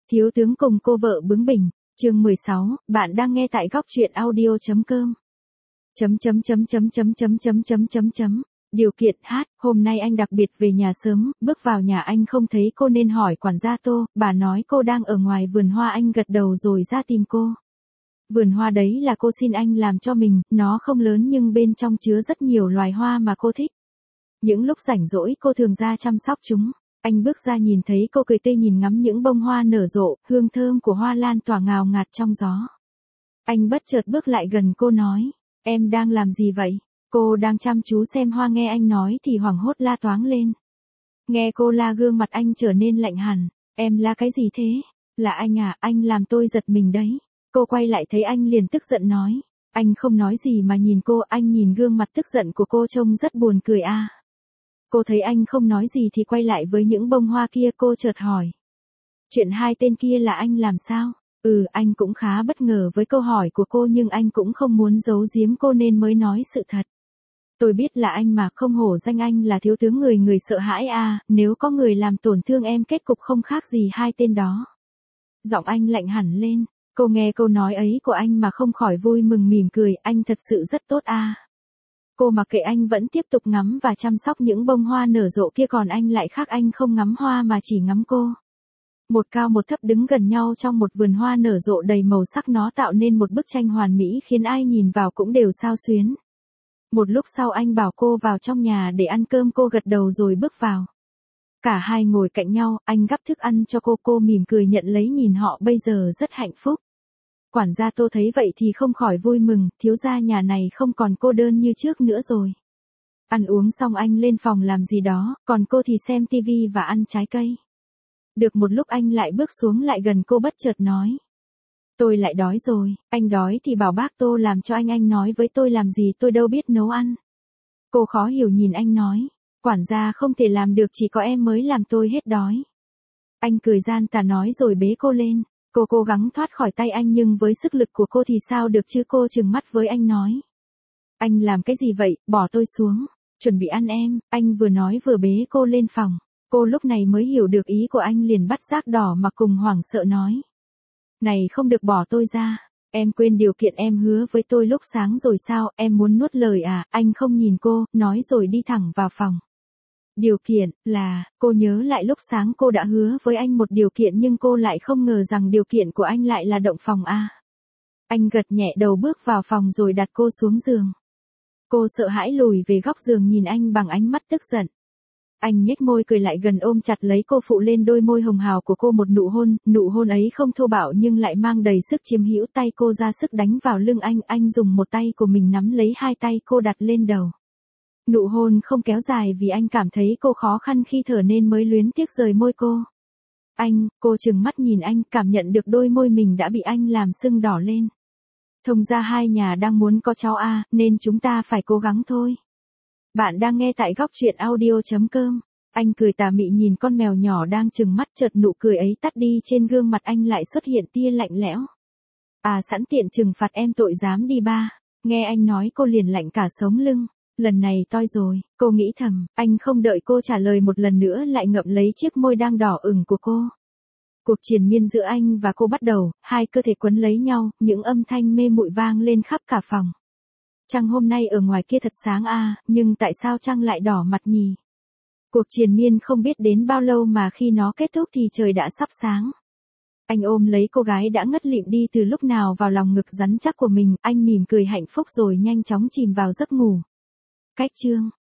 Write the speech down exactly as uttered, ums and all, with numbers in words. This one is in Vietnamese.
Thiếu tướng cùng cô vợ bướng bỉnh, chương mười sáu, bạn đang nghe tại góc truyện audio chấm com. Chấm chấm chấm chấm chấm chấm chấm chấm chấm chấm. Điều kiện hát, hôm nay anh đặc biệt về nhà sớm, bước vào nhà anh không thấy cô nên hỏi quản gia Tô, bà nói cô đang ở ngoài vườn hoa, anh gật đầu rồi ra tìm cô. Vườn hoa đấy là cô xin anh làm cho mình, nó không lớn nhưng bên trong chứa rất nhiều loài hoa mà cô thích. Những lúc rảnh rỗi cô thường ra chăm sóc chúng. Anh bước ra nhìn thấy cô cười tươi nhìn ngắm những bông hoa nở rộ, hương thơm của hoa lan tỏa ngào ngạt trong gió. Anh bất chợt bước lại gần cô nói, em đang làm gì vậy? Cô đang chăm chú xem hoa, nghe anh nói thì hoảng hốt la toáng lên. Nghe cô la gương mặt anh trở nên lạnh hẳn, em la cái gì thế? Là anh à, anh làm tôi giật mình đấy. Cô quay lại thấy anh liền tức giận nói, anh không nói gì mà nhìn cô, anh nhìn gương mặt tức giận của cô trông rất buồn cười a. À. Cô thấy anh không nói gì thì quay lại với những bông hoa kia, cô chợt hỏi. Chuyện hai tên kia là anh làm sao? Ừ, anh cũng khá bất ngờ với câu hỏi của cô nhưng anh cũng không muốn giấu giếm cô nên mới nói sự thật. Tôi biết là anh mà, không hổ danh anh là thiếu tướng người người sợ hãi a, à, nếu có người làm tổn thương em kết cục không khác gì hai tên đó. Giọng anh lạnh hẳn lên, cô nghe câu nói ấy của anh mà không khỏi vui mừng mỉm cười, anh thật sự rất tốt a. À. Cô mặc kệ anh vẫn tiếp tục ngắm và chăm sóc những bông hoa nở rộ kia, còn anh lại khác, anh không ngắm hoa mà chỉ ngắm cô. Một cao một thấp đứng gần nhau trong một vườn hoa nở rộ đầy màu sắc, nó tạo nên một bức tranh hoàn mỹ khiến ai nhìn vào cũng đều xao xuyến. Một lúc sau anh bảo cô vào trong nhà để ăn cơm, cô gật đầu rồi bước vào. Cả hai ngồi cạnh nhau, anh gắp thức ăn cho cô, cô mỉm cười nhận lấy, nhìn họ bây giờ rất hạnh phúc. Quản gia Tô thấy vậy thì không khỏi vui mừng, thiếu gia nhà này không còn cô đơn như trước nữa rồi. Ăn uống xong anh lên phòng làm gì đó, còn cô thì xem tivi và ăn trái cây. Được một lúc anh lại bước xuống lại gần cô bất chợt nói. Tôi lại đói rồi, anh đói thì bảo bác Tô làm cho anh, anh nói với tôi làm gì, tôi đâu biết nấu ăn. Cô khó hiểu nhìn anh nói, quản gia không thể làm được, chỉ có em mới làm tôi hết đói. Anh cười gian tà nói rồi bế cô lên. Cô cố gắng thoát khỏi tay anh nhưng với sức lực của cô thì sao được chứ, cô trừng mắt với anh nói. Anh làm cái gì vậy, bỏ tôi xuống, chuẩn bị ăn em, anh vừa nói vừa bế cô lên phòng. Cô lúc này mới hiểu được ý của anh, liền bắt giác đỏ mà cùng hoảng sợ nói. Này không được, bỏ tôi ra, em quên điều kiện em hứa với tôi lúc sáng rồi sao, em muốn nuốt lời à, anh không nhìn cô, nói rồi đi thẳng vào phòng. Điều kiện, là, cô nhớ lại lúc sáng cô đã hứa với anh một điều kiện nhưng cô lại không ngờ rằng điều kiện của anh lại là động phòng a. À. Anh gật nhẹ đầu bước vào phòng rồi đặt cô xuống giường. Cô sợ hãi lùi về góc giường nhìn anh bằng ánh mắt tức giận. Anh nhếch môi cười lại gần ôm chặt lấy cô, phụ lên đôi môi hồng hào của cô một nụ hôn, nụ hôn ấy không thô bạo nhưng lại mang đầy sức chiếm hữu, tay cô ra sức đánh vào lưng anh, anh dùng một tay của mình nắm lấy hai tay cô đặt lên đầu. Nụ hôn không kéo dài vì anh cảm thấy cô khó khăn khi thở nên mới luyến tiếc rời môi cô. Anh, cô trừng mắt nhìn anh, cảm nhận được đôi môi mình đã bị anh làm sưng đỏ lên. Thông ra hai nhà đang muốn có cháu a, à, nên chúng ta phải cố gắng thôi. Bạn đang nghe tại góc truyện audio chấm com. Anh cười tà mị nhìn con mèo nhỏ đang trừng mắt, chợt nụ cười ấy tắt đi, trên gương mặt anh lại xuất hiện tia lạnh lẽo. À, sẵn tiện trừng phạt em tội dám đi ba. Nghe anh nói cô liền lạnh cả sống lưng. Lần này toi rồi, cô nghĩ thầm, anh không đợi cô trả lời một lần nữa lại ngậm lấy chiếc môi đang đỏ ửng của cô. Cuộc triền miên giữa anh và cô bắt đầu, hai cơ thể quấn lấy nhau, những âm thanh mê muội vang lên khắp cả phòng. Trăng hôm nay ở ngoài kia thật sáng a, à, nhưng tại sao trăng lại đỏ mặt nhỉ? Cuộc triền miên không biết đến bao lâu mà khi nó kết thúc thì trời đã sắp sáng. Anh ôm lấy cô gái đã ngất lịm đi từ lúc nào vào lòng ngực rắn chắc của mình, anh mỉm cười hạnh phúc rồi nhanh chóng chìm vào giấc ngủ. Cách chương